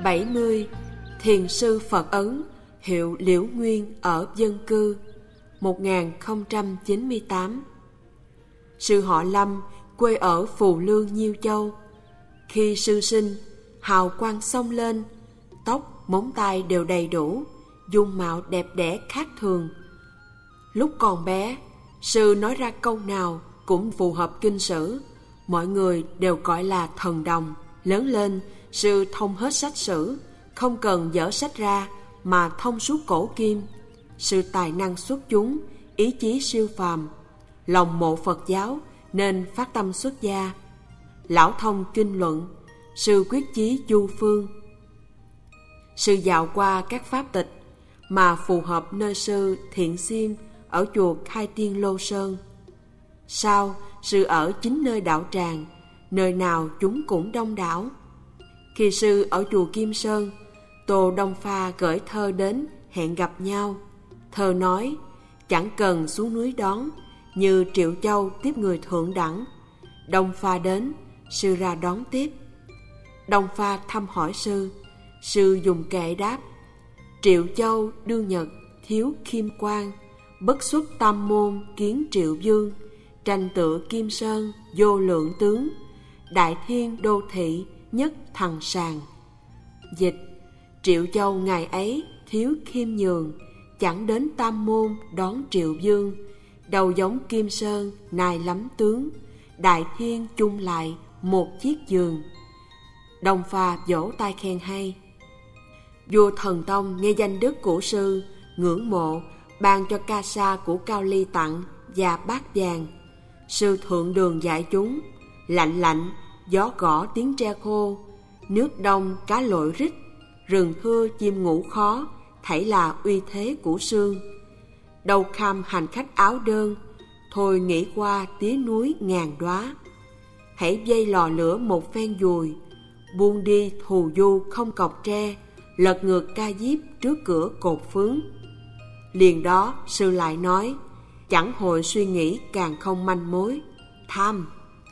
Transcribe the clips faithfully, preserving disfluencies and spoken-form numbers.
bảy mươi. Thiền sư Phật Ấn, hiệu Liễu Nguyên ở Dân Cư, một nghìn không trăm chín mươi tám. Sư họ Lâm, quê ở Phù Lương, Nhiêu Châu. Khi sư sinh, hào quang xông lên, tóc, móng tay đều đầy đủ, dung mạo đẹp đẽ khác thường. Lúc còn bé, sư nói ra câu nào cũng phù hợp kinh sử, mọi người đều gọi là thần đồng. Lớn lên, sư thông hết sách sử, không cần dở sách ra mà thông suốt cổ kim. Sư tài năng xuất chúng, ý chí siêu phàm, lòng mộ Phật giáo nên phát tâm xuất gia. Lão thông kinh luận, sư quyết chí du phương. Sư dạo qua các pháp tịch mà phù hợp nơi sư Thiện Xiên ở chùa Khai Tiên Lô Sơn. Sau, sư ở chính nơi đạo tràng, nơi nào chúng cũng đông đảo. Khi sư ở chùa Kim Sơn, Tô Đông Pha gửi thơ đến hẹn gặp nhau. Thơ nói, chẳng cần xuống núi đón, như Triệu Châu tiếp người thượng đẳng. Đông Pha đến, sư ra đón tiếp. Đông Pha thăm hỏi sư, sư dùng kệ đáp: Triệu Châu đương nhật thiếu khiêm quan, bất xuất tam môn kiến Triệu Dương, tranh tựa Kim Sơn vô lượng tướng, đại thiên đô thị nhất thằng sàng. Dịch: Triệu Châu ngày ấy thiếu khiêm nhường, chẳng đến tam môn đón Triệu Dương, đầu giống Kim Sơn nài lắm tướng, đại thiên chung lại một chiếc giường. Đông Pha vỗ tay khen hay. Vua Thần Tông nghe danh đức của sư, ngưỡng mộ, ban cho ca sa của Cao Ly tặng và bát vàng. Sư thượng đường dạy chúng: lạnh lạnh, gió gõ tiếng tre khô, nước đông cá lội rít, rừng thưa chim ngủ khó, thảy là uy thế của sương. Đâu kham hành khách áo đơn, thôi nghĩ qua tía núi ngàn đóa. Hãy dây lò lửa một phen dùi, buông đi thù du không cọc tre, lật ngược ca diếp trước cửa cột phướng. Liền đó sư lại nói: chẳng hồi suy nghĩ càng không manh mối, tham.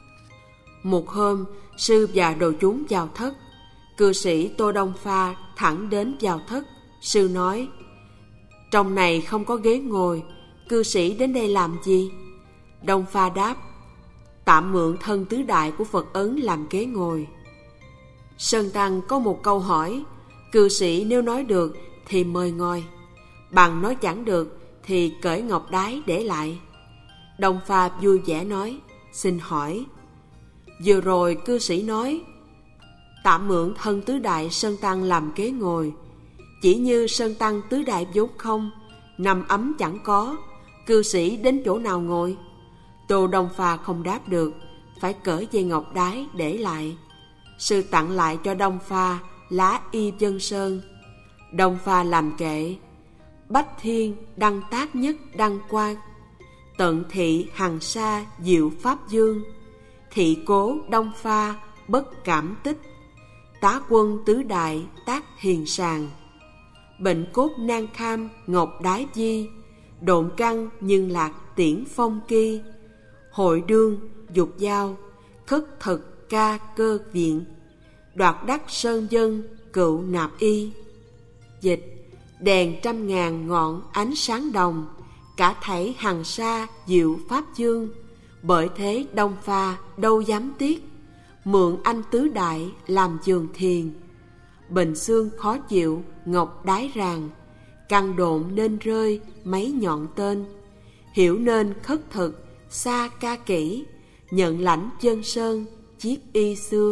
Một hôm, sư và đồ chúng vào thất. Cư sĩ Tô Đông Pha thẳng đến vào thất. Sư nói: trong này không có ghế ngồi, cư sĩ đến đây làm gì? Đông Pha đáp: tạm mượn thân tứ đại của Phật Ấn làm ghế ngồi. Sơn Tăng có một câu hỏi: cư sĩ nếu nói được thì mời ngồi, bằng nói chẳng được thì cởi ngọc đái để lại. Đông Pha vui vẻ nói: xin hỏi. Vừa rồi cư sĩ nói tạm mượn thân tứ đại Sơn Tăng làm ghế ngồi, chỉ như Sơn Tăng tứ đại vốn không, nằm ấm chẳng có, cư sĩ đến chỗ nào ngồi? Tô Đông Pha không đáp được, phải cởi dây ngọc đái để lại. Sư tặng lại cho Đông Pha lá y Vân Sơn. Đông Pha làm kệ: bách thiên đăng tác nhất đăng quang, tận thị hằng sa diệu pháp dương, thị cố Đông Pha bất cảm tích, tá quân tứ đại tác hiền sàng. Bệnh cốt nan kham ngọc đái di, độn căn nhưng lạc tiễn phong kỳ, hội đương dục giao khất thực ca cơ viện, đoạt đắc sơn dân cựu nạp y. Dịch: đèn trăm ngàn ngọn ánh sáng đồng, cả thảy hằng sa diệu pháp dương, bởi thế Đông Pha đâu dám tiếc, mượn anh tứ đại làm giường thiền. Bệnh xương khó chịu ngọc đái ràng, căn độn nên rơi mấy nhọn tên, hiểu nên khất thực xa ca kỹ, nhận lãnh chân sơn chiết y xưa.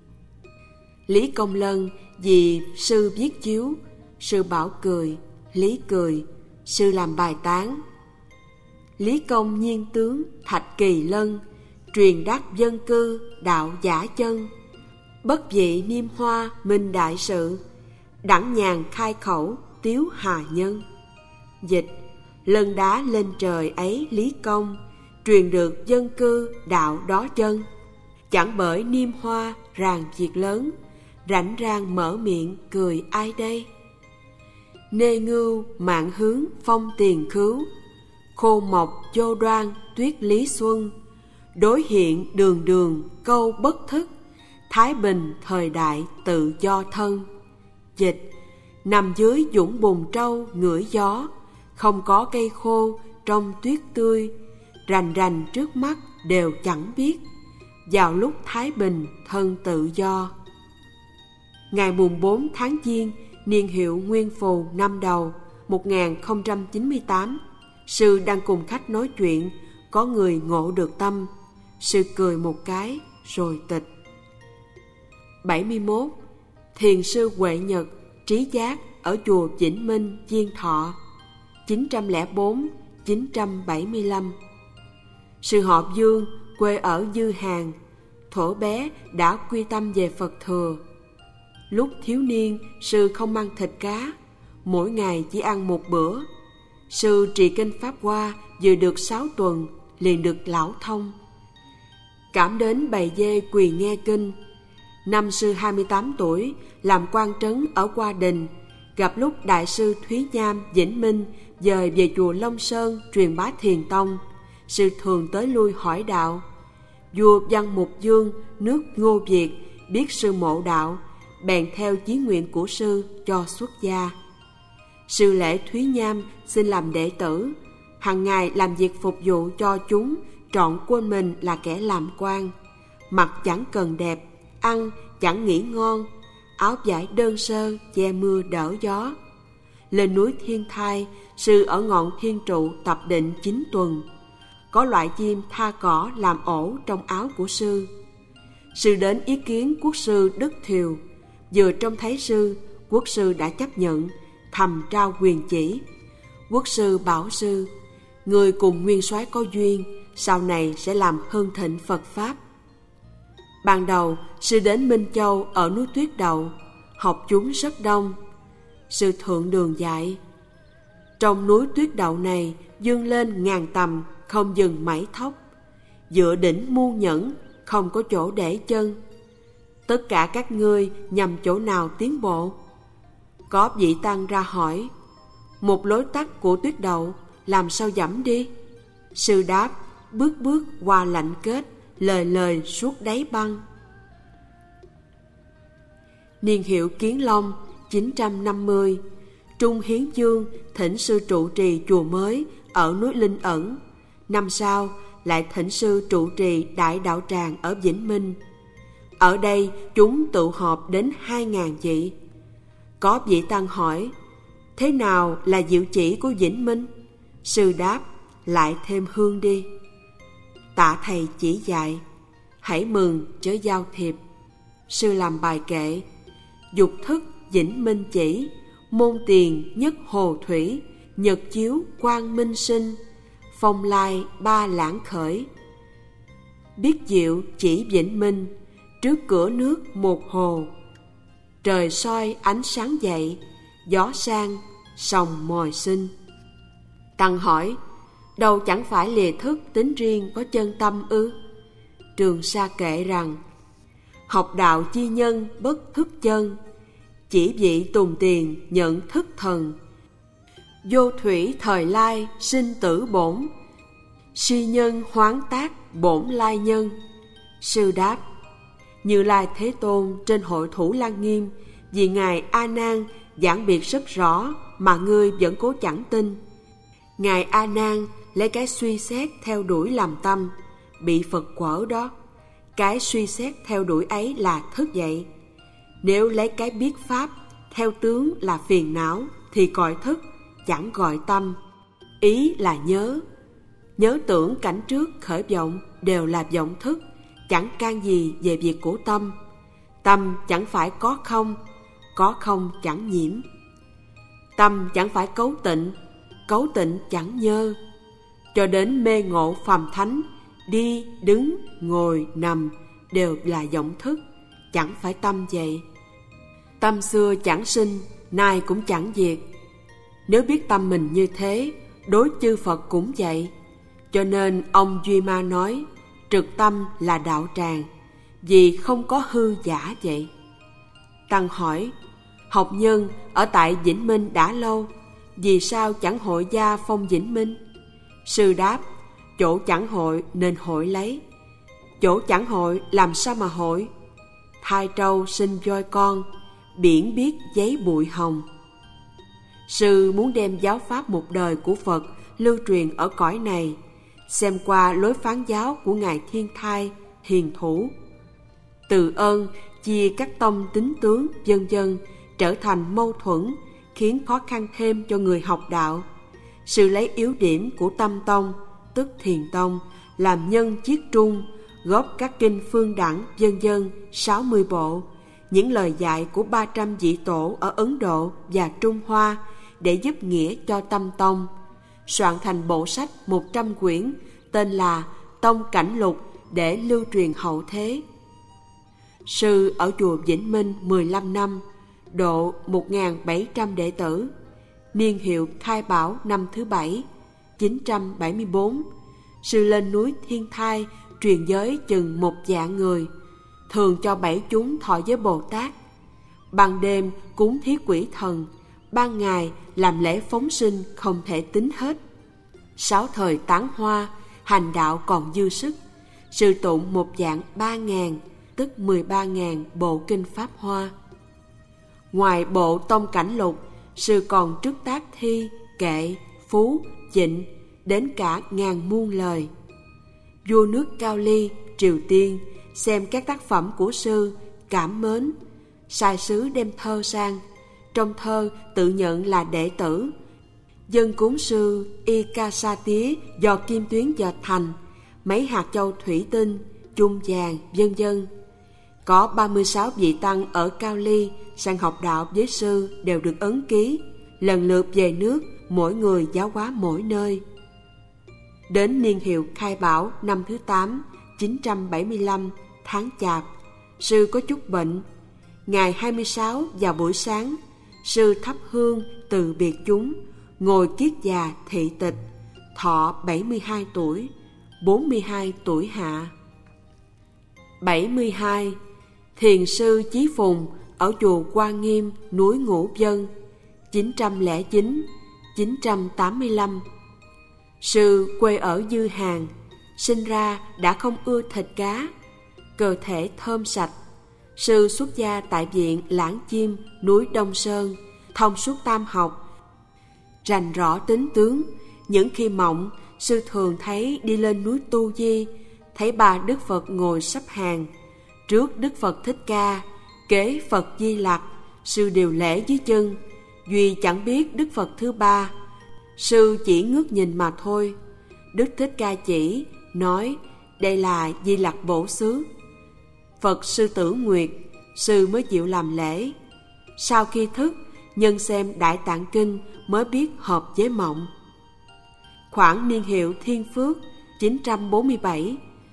Lý Công Lân vì sư viết chiếu, sư bảo cười, Lý cười, sư làm bài tán. Lý công nhiên tướng Thạch Kỳ Lân, truyền đắc dân cư đạo giả chân, bất vị niêm hoa minh đại sự, đẳng nhàn khai khẩu tiếu hà nhân. Dịch: lân đá lên trời ấy Lý công, truyền được dân cư đạo đó chân, chẳng bởi niêm hoa ràng việc lớn, rảnh rang mở miệng cười ai đây. Nê ngưu mạng hướng phong tiền khứu, khô mộc vô đoan tuyết lý xuân, đối hiện đường đường câu bất thức, thái bình thời đại tự do thân. Dịch: nằm dưới dũng bùn trâu ngửi gió, không có cây khô trong tuyết tươi, rành rành trước mắt đều chẳng biết, vào lúc thái bình thân tự do. Ngày mùng bốn tháng Giêng, niên hiệu Nguyên Phù năm Đầu, một nghìn không trăm chín mươi tám, sư đang cùng khách nói chuyện, có người ngộ được tâm. Sư cười một cái rồi tịch. bảy mươi mốt. Thiền sư Huệ Nhật trí giác ở chùa Vĩnh Minh, Diên Thọ, chín trăm lẻ bốn đến chín trăm bảy mươi lăm. Sư họ Dương, quê ở Dư Hàng, thuở bé đã quy tâm về Phật thừa. Lúc thiếu niên, sư không ăn thịt cá, mỗi ngày chỉ ăn một bữa. Sư trì kinh Pháp Hoa vừa được sáu tuần, liền được lão thông. Cảm đến bầy dê quỳ nghe kinh. Năm sư hai mươi tám tuổi, làm quan trấn ở Hoa Đình, gặp lúc Đại sư Thúy Nham, Vĩnh Minh dời về chùa Long Sơn truyền bá Thiền Tông. Sư thường tới lui hỏi đạo. Vua Văn Mục Dương, nước Ngô Việt, biết sư mộ đạo, bèn theo chí nguyện của sư cho xuất gia. Sư lễ Thúy Nham xin làm đệ tử, hàng ngày làm việc phục vụ cho chúng, trọn quên mình là kẻ làm quan. Mặc chẳng cần đẹp, ăn chẳng nghĩ ngon, áo vải đơn sơ che mưa đỡ gió. Lên núi Thiên Thai, sư ở ngọn thiên trụ tập định chín tuần. Có loại chim tha cỏ làm ổ trong áo của sư. Sư đến ý kiến quốc sư Đức Thiều, vừa trông thấy sư, quốc sư đã chấp nhận, thầm trao quyền chỉ. Quốc sư bảo sư: người cùng nguyên soái có duyên, sau này sẽ làm hưng thịnh Phật Pháp. Ban đầu, sư đến Minh Châu ở núi Tuyết Đậu, học chúng rất đông. Sư thượng đường dạy: trong núi Tuyết Đậu này dương lên ngàn tầm, không dừng mảy thóc. Dựa đỉnh muôn nhẫn, không có chỗ để chân. Tất cả các ngươi nhằm chỗ nào tiến bộ? Có vị tăng ra hỏi: một lối tắt của Tuyết Đậu làm sao dẫm đi? Sư đáp: bước bước qua lạnh kết, lời lời suốt đáy băng. Niên hiệu Kiến Long, chín trăm năm mươi, Trung Hiến Dương thỉnh sư trụ trì chùa mới ở núi Linh Ẩn. Năm sau lại thỉnh sư trụ trì Đại Đạo Tràng ở Vĩnh Minh. Ở đây chúng tụ họp đến hai ngàn vị. Có vị tăng hỏi: thế nào là diệu chỉ của Vĩnh Minh? Sư đáp: lại thêm hương đi. Tạ thầy chỉ dạy: hãy mừng chớ giao thiệp. Sư làm bài kệ: dục thức Vĩnh Minh chỉ, môn tiền nhất hồ thủy, nhật chiếu quang minh sinh, phong lai ba lãng khởi. Biết diệu chỉ Vĩnh Minh, trước cửa nước một hồ. Trời soi ánh sáng dậy, gió sang sòng mồi sinh. Tăng hỏi: đâu chẳng phải lìa thức tính riêng có chân tâm ư? Trường Sa kệ rằng: học đạo chi nhân bất thức chân, chỉ vị tùng tiền nhận thức thần. Vô thủy thời lai sinh tử bổn, si nhân hoán tác bổn lai nhân. Sư đáp: Như Lai Thế Tôn trên hội Thủ Lăng Nghiêm, vì Ngài A Nan giảng biệt rất rõ mà ngươi vẫn cố chẳng tin. Ngài A Nan lấy cái suy xét theo đuổi làm tâm, bị Phật quở đó. Cái suy xét theo đuổi ấy là thức dậy. Nếu lấy cái biết pháp theo tướng là phiền não thì gọi thức, chẳng gọi tâm. Ý là nhớ. Nhớ tưởng cảnh trước khởi vọng đều là vọng thức, chẳng can gì về việc của tâm. Tâm chẳng phải có không, có không chẳng nhiễm. Tâm chẳng phải cấu tịnh, cấu tịnh chẳng nhơ. Cho đến mê ngộ phàm thánh, đi, đứng, ngồi, nằm đều là vọng thức, chẳng phải tâm vậy. Tâm xưa chẳng sinh, nay cũng chẳng diệt. Nếu biết tâm mình như thế, đối chư Phật cũng vậy. Cho nên ông Duy Ma nói trực tâm là đạo tràng, vì không có hư giả vậy. Tăng hỏi: học nhân ở tại Vĩnh Minh đã lâu, vì sao chẳng hội gia phong Vĩnh Minh? Sư đáp: chỗ chẳng hội nên hội lấy. Chỗ chẳng hội làm sao mà hội? Thai trâu sinh voi con, biển biết giấy bụi hồng. Sư muốn đem giáo pháp một đời của Phật lưu truyền ở cõi này, xem qua lối phán giáo của Ngài Thiên Thai, Hiền Thủ. Từ ơn chia các tông tín tướng vân vân trở thành mâu thuẫn, khiến khó khăn thêm cho người học đạo. Sư lấy yếu điểm của Tâm Tông, tức Thiền Tông, làm nhân chiết trung, góp các kinh phương đẳng vân vân sáu mươi bộ, những lời dạy của ba trăm vị tổ ở Ấn Độ và Trung Hoa để giúp nghĩa cho Tâm Tông, soạn thành bộ sách một trăm quyển tên là Tông Cảnh Lục để lưu truyền hậu thế. Sư ở chùa Vĩnh Minh mười lăm năm, độ một nghìn bảy trăm đệ tử, niên hiệu Khai Bảo năm thứ bảy, chín trăm bảy mươi tư. Sư lên núi Thiên Thai truyền giới chừng một vạn người, thường cho bảy chúng thọ giới Bồ Tát. Ban đêm cúng thí quỷ thần, ban ngày làm lễ phóng sinh không thể tính hết. Sáu thời tán hoa, hành đạo còn dư sức. Sư tụng một vạn ba ngàn, tức mười ba ngàn bộ kinh Pháp Hoa. Ngoài bộ Tông Cảnh Lục, sư còn trước tác thi, kệ, phú, trịnh, đến cả ngàn muôn lời. Vua nước Cao Ly, Triều Tiên, xem các tác phẩm của sư, cảm mến, sai sứ đem thơ sang. Trong thơ tự nhận là đệ tử, dân cúng sư y ca sa tía do kim tuyến dệt thành, mấy hạt châu thủy tinh, chung vàng, vân vân. Có ba mươi sáu vị tăng ở Cao Ly sang học đạo với sư đều được ấn ký, lần lượt về nước, mỗi người giáo hóa mỗi nơi. Đến niên hiệu Khai Bảo năm thứ tám, chín trăm bảy mươi lăm, tháng Chạp, sư có chút bệnh. Ngày hai mươi sáu vào buổi sáng, sư thắp hương từ biệt chúng, ngồi kiết già thị tịch, thọ bảy mươi hai tuổi, bốn mươi hai tuổi hạ. bảy mươi hai. Thiền sư Chí Phùng ở chùa Quan Nghiêm, núi Ngũ Vân, chín trăm lẻ chín, chín trăm tám mươi lăm. Sư quê ở Dư Hàng, sinh ra đã không ưa thịt cá, cơ thể thơm sạch. Sư xuất gia tại viện Lãng Chim, núi Đông Sơn, thông suốt tam học, rành rõ tính tướng. Những khi mộng, sư thường thấy đi lên núi Tu Di, thấy ba Đức Phật ngồi sắp hàng. Trước Đức Phật Thích Ca, kế Phật Di Lặc, sư đều lễ dưới chân. Duy chẳng biết Đức Phật thứ ba, sư chỉ ngước nhìn mà thôi. Đức Thích Ca chỉ, nói đây là Di Lặc Bổ Xứ. Phật Sư Tử Nguyệt, sư mới chịu làm lễ. Sau khi thức, nhân xem Đại Tạng Kinh mới biết hợp với mộng. Khoảng niên hiệu Thiên Phước, chín trăm bốn mươi bảy,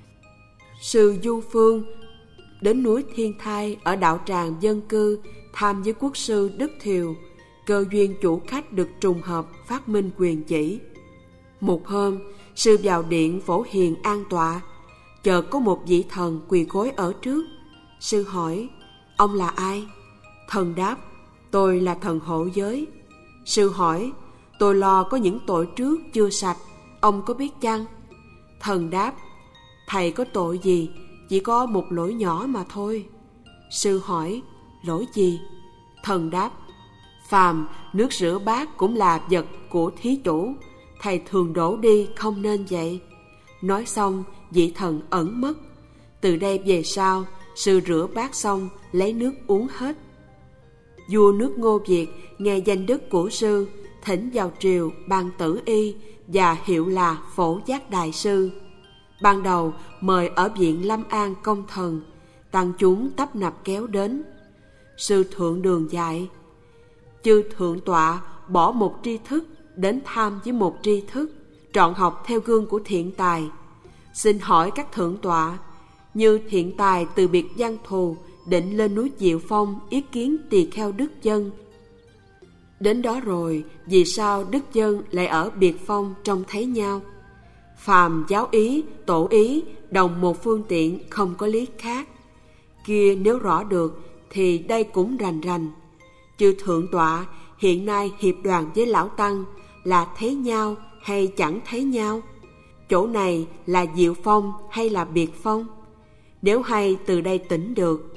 sư Du Phương đến núi Thiên Thai ở đạo tràng dân cư tham với quốc sư Đức Thiều. Cơ duyên chủ khách được trùng hợp phát minh quyền chỉ. Một hôm, sư vào điện Phổ Hiền an tọa, chợt có một vị thần quỳ gối ở trước. Sư hỏi, ông là ai? Thần đáp, tôi là thần hộ giới. Sư hỏi, tôi lo có những tội trước chưa sạch, ông có biết chăng? Thần đáp, thầy có tội gì, chỉ có một lỗi nhỏ mà thôi. Sư hỏi, lỗi gì? Thần đáp, phàm nước rửa bát cũng là vật của thí chủ, thầy thường đổ đi không nên vậy. Nói xong, vị thần ẩn mất. Từ đây về sau, sư rửa bát xong lấy nước uống hết. Vua nước Ngô Việt nghe danh đức của sư, thỉnh vào triều ban tử y và hiệu là Phổ Giác Đại Sư. Ban đầu mời ở viện Lâm An Công Thần, tăng chúng tấp nập kéo đến. Sư thượng đường dạy, chư thượng tọa bỏ một tri thức đến tham với một tri thức, trọn học theo gương của thiện tài. Xin hỏi các thượng tọa, như thiện tài từ biệt văn thù định lên núi Diệu Phong ý kiến tỳ kheo Đức Dân. Đến đó rồi, vì sao Đức Dân lại ở biệt phong trông thấy nhau? Phàm giáo ý, tổ ý, đồng một phương tiện, không có lý khác. Kia nếu rõ được, thì đây cũng rành rành. Chư thượng tọa hiện nay hiệp đoàn với lão tăng là thấy nhau hay chẳng thấy nhau? Chỗ này là Diệu Phong hay là biệt phong? Nếu hay từ đây tỉnh được,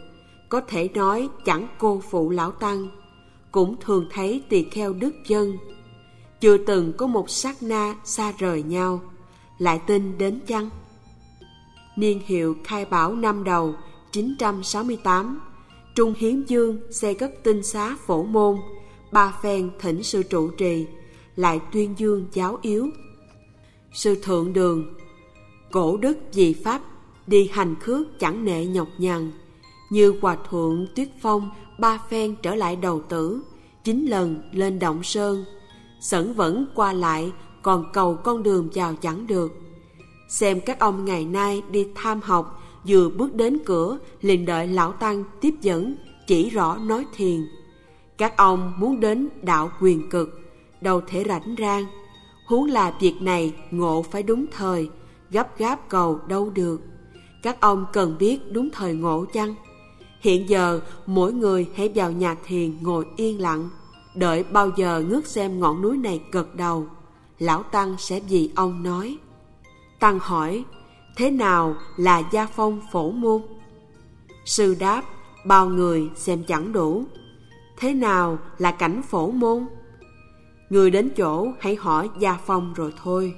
có thể nói chẳng cô phụ lão Tăng, cũng thường thấy tỳ kheo đức dân. Chưa từng có một sát na xa rời nhau, lại tin đến chăng? Niên hiệu Khai Bảo năm đầu chín trăm sáu mươi tám, Trung Hiến Dương xây cất tinh xá Phổ Môn, ba phen thỉnh sư trụ trì, lại tuyên dương giáo yếu. Sư Thượng Đường, cổ đức vì pháp, đi hành khước chẳng nệ nhọc nhằn, như Hòa Thượng Tuyết Phong ba phen trở lại đầu tử, chín lần lên Động Sơn, sẩn vẫn qua lại, còn cầu con đường vào chẳng được. Xem các ông ngày nay đi tham học, vừa bước đến cửa liền đợi lão Tăng tiếp dẫn, chỉ rõ nói thiền. Các ông muốn đến đạo quyền cực, đâu thể rảnh rang, huống là việc này ngộ phải đúng thời, gấp gáp cầu đâu được. Các ông cần biết đúng thời ngộ chăng? Hiện giờ mỗi người hãy vào nhà thiền ngồi yên lặng, đợi bao giờ ngước xem ngọn núi này gật đầu, lão Tăng sẽ vì ông nói. Tăng hỏi, thế nào là gia phong Phổ Môn? Sư đáp, bao người xem chẳng đủ. Thế nào là cảnh Phổ Môn? Người đến chỗ hãy hỏi gia phong rồi thôi.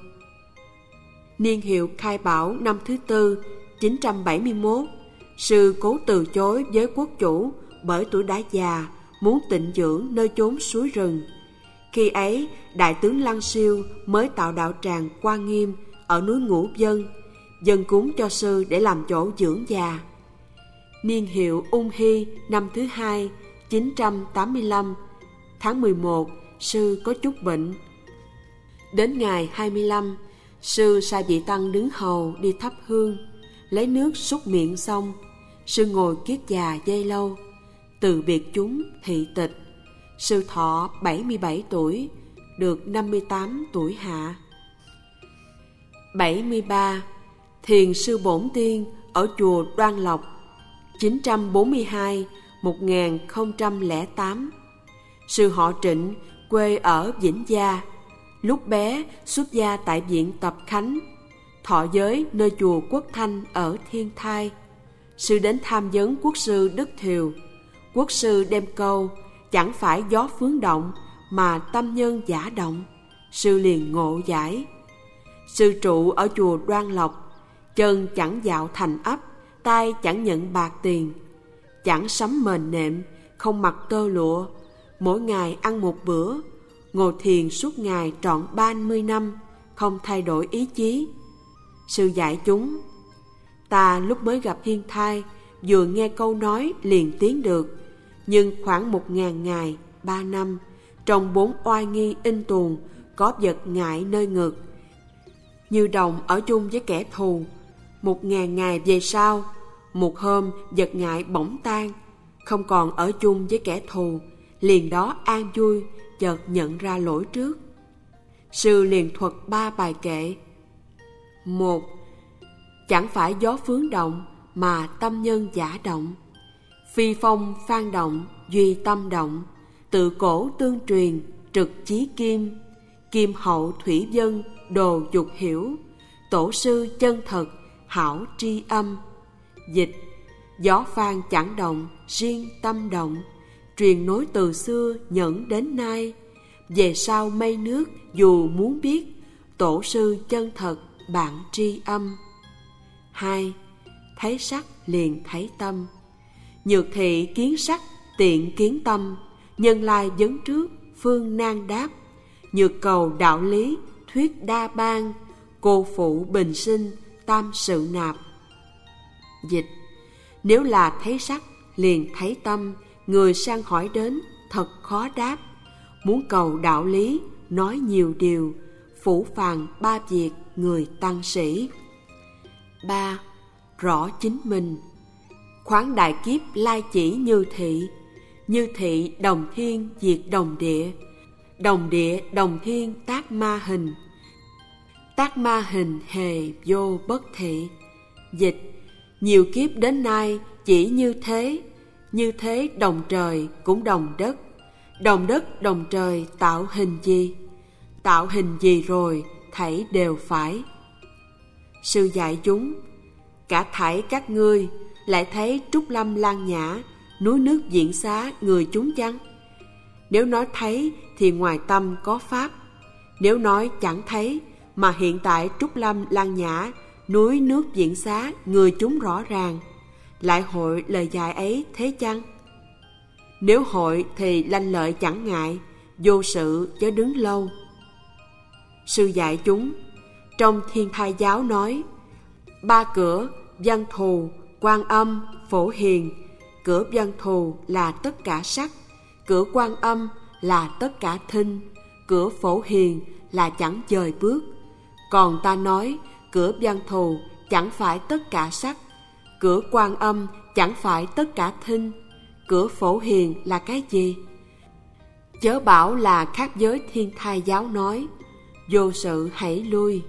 Niên hiệu Khai Bảo năm thứ tư chín trăm bảy mươi mốt, sư cố từ chối với quốc chủ bởi tuổi đã già, muốn tịnh dưỡng nơi chốn suối rừng. Khi ấy, đại tướng Lăng Siêu mới tạo đạo tràng Quan Nghiêm ở núi Ngũ Vân, dâng cúng cho sư để làm chỗ dưỡng già. Niên hiệu Ung Hy năm thứ hai chín trăm tám mươi lăm, tháng mười một, sư có chút bệnh. Đến ngày hai mươi lăm, sư sai vị tăng đứng hầu đi thắp hương, lấy nước súc miệng xong, sư ngồi kiết già dây lâu, từ biệt chúng thị tịch. Sư thọ bảy mươi bảy tuổi, được năm mươi tám tuổi hạ. bảy mươi ba. Thiền sư Bổn Tiên ở chùa Đoan Lộc, chín trăm bốn mươi hai đến một nghìn không trăm lẻ tám. Sư họ Trịnh, quê ở Vĩnh Gia, lúc bé xuất gia tại viện Tập Khánh, thọ giới nơi chùa Quốc Thanh ở Thiên Thai. Sư đến tham vấn quốc sư Đức Thiều. Quốc sư đem câu chẳng phải gió phướng động mà tâm nhân giả động. Sư liền ngộ giải. Sư trụ ở chùa Đoan Lộc, chân chẳng dạo thành ấp, tay chẳng nhận bạc tiền, chẳng sắm mền nệm, không mặc tơ lụa, mỗi ngày ăn một bữa, ngồi thiền suốt ngày trọn ba mươi năm, không thay đổi ý chí. Sư dạy chúng, ta lúc mới gặp Thiên Thai, vừa nghe câu nói liền tiến được, nhưng khoảng một ngàn ngày, ba năm, trong bốn oai nghi in tuồng, có vật ngại nơi ngực, như đồng ở chung với kẻ thù. Một ngàn ngày về sau, một hôm vật ngại bỗng tan, không còn ở chung với kẻ thù, liền đó an vui, chợt nhận ra lỗi trước. Sư liền thuật ba bài kệ. Một, chẳng phải gió phướng động mà tâm nhân giả động, phi phong phan động duy tâm động, tự cổ tương truyền trực chí kim, kim hậu thủy dân đồ dục hiểu, tổ sư chân thật hảo tri âm. Dịch, gió phan chẳng động riêng tâm động, truyền nối từ xưa nhẫn đến nay, về sau mây nước dù muốn biết, tổ sư chân thật bạn tri âm. Hai, thấy sắc liền thấy tâm, nhược thị kiến sắc tiện kiến tâm, nhân lai vấn trước phương nan đáp, nhược cầu đạo lý thuyết đa ban, cô phụ bình sinh tam sự nạp. Dịch, nếu là thấy sắc liền thấy tâm, người sang hỏi đến thật khó đáp, muốn cầu đạo lý nói nhiều điều, phủ phàng ba việc người tăng sĩ. Ba, rõ chính mình, khoáng đại kiếp lai chỉ như thị, như thị đồng thiên diệt đồng địa, đồng địa đồng thiên tác ma hình, tác ma hình hề vô bất thị. Dịch, nhiều kiếp đến nay chỉ như thế, như thế đồng trời cũng đồng đất, đồng đất đồng trời tạo hình gì, tạo hình gì rồi thảy đều phải. Sư dạy chúng, cả thảy các ngươi lại thấy Trúc Lâm Lan Nhã, núi nước diễn xá người chúng chăng? Nếu nói thấy thì ngoài tâm có pháp. Nếu nói chẳng thấy mà hiện tại Trúc Lâm Lăng Nhã, núi nước diễn xá người chúng rõ ràng, lại hội lời dạy ấy thế chăng? Nếu hội thì lanh lợi chẳng ngại, vô sự chớ đứng lâu. Sư dạy chúng, trong Thiên Thai giáo nói, ba cửa Văn Thù, Quan Âm, Phổ Hiền. Cửa Văn Thù là tất cả sắc, cửa Quan Âm là tất cả thinh, cửa Phổ Hiền là chẳng dời bước. Còn ta nói cửa Văn Thù chẳng phải tất cả sắc, cửa Quan Âm chẳng phải tất cả thinh, cửa Phổ Hiền là cái gì? Chớ bảo là khác giới Thiên Thai giáo nói, vô sự hãy lui.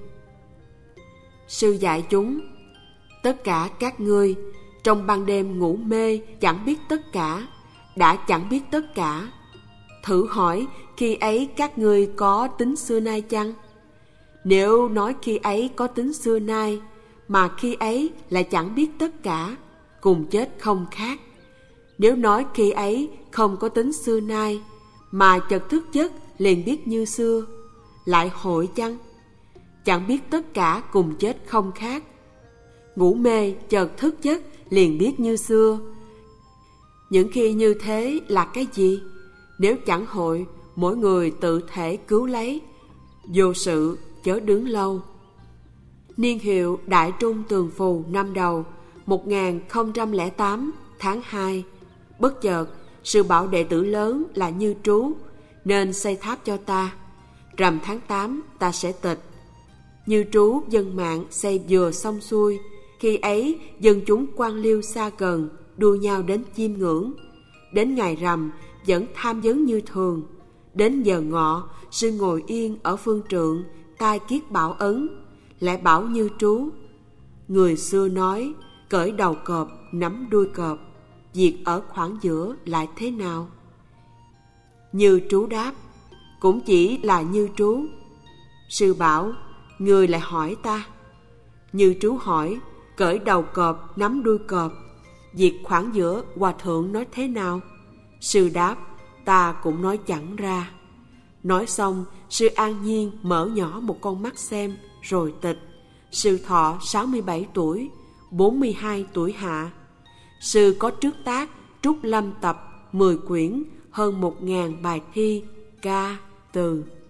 Sư dạy chúng, tất cả các ngươi trong ban đêm ngủ mê chẳng biết tất cả, đã chẳng biết tất cả. Thử hỏi khi ấy các ngươi có tính xưa nay chăng? Nếu nói khi ấy có tính xưa nay, mà khi ấy lại chẳng biết tất cả, cùng chết không khác. Nếu nói khi ấy không có tính xưa nay, mà chợt thức giấc liền biết như xưa, lại hội chăng? Chẳng biết tất cả cùng chết không khác. Ngủ mê chợt thức giấc liền biết như xưa. Những khi như thế là cái gì? Nếu chẳng hội, mỗi người tự thể cứu lấy, vô sự chớ đứng lâu. Niên hiệu Đại Trung Tường Phù năm Đầu, một nghìn không trăm lẻ tám tháng hai. Bất chợt, sư bảo đệ tử lớn là Như Trú, nên xây tháp cho ta. Rằm tháng tám ta sẽ tịch. Như Trú dân mạng xây vừa xong xuôi. Khi ấy, dân chúng quan liêu xa gần, đua nhau đến chiêm ngưỡng. Đến ngày rằm, vẫn tham vấn như thường. Đến giờ ngọ, sư ngồi yên ở phương trượng, tai kiết bảo ấn. Lại bảo Như Trú, người xưa nói, cởi đầu cọp, nắm đuôi cọp, việc ở khoảng giữa lại thế nào? Như Trú đáp, cũng chỉ là Như Trú. Sư bảo, người lại hỏi ta. Như Trú hỏi, cởi đầu cọp, nắm đuôi cọp, việc khoảng giữa hòa thượng nói thế nào? Sư đáp, ta cũng nói chẳng ra. Nói xong, sư an nhiên mở nhỏ một con mắt xem, rồi tịch. Sư thọ sáu mươi bảy tuổi, bốn mươi hai tuổi hạ. Sư có trước tác Trúc Lâm Tập mười quyển, hơn một ngàn bài thi, ca, từ.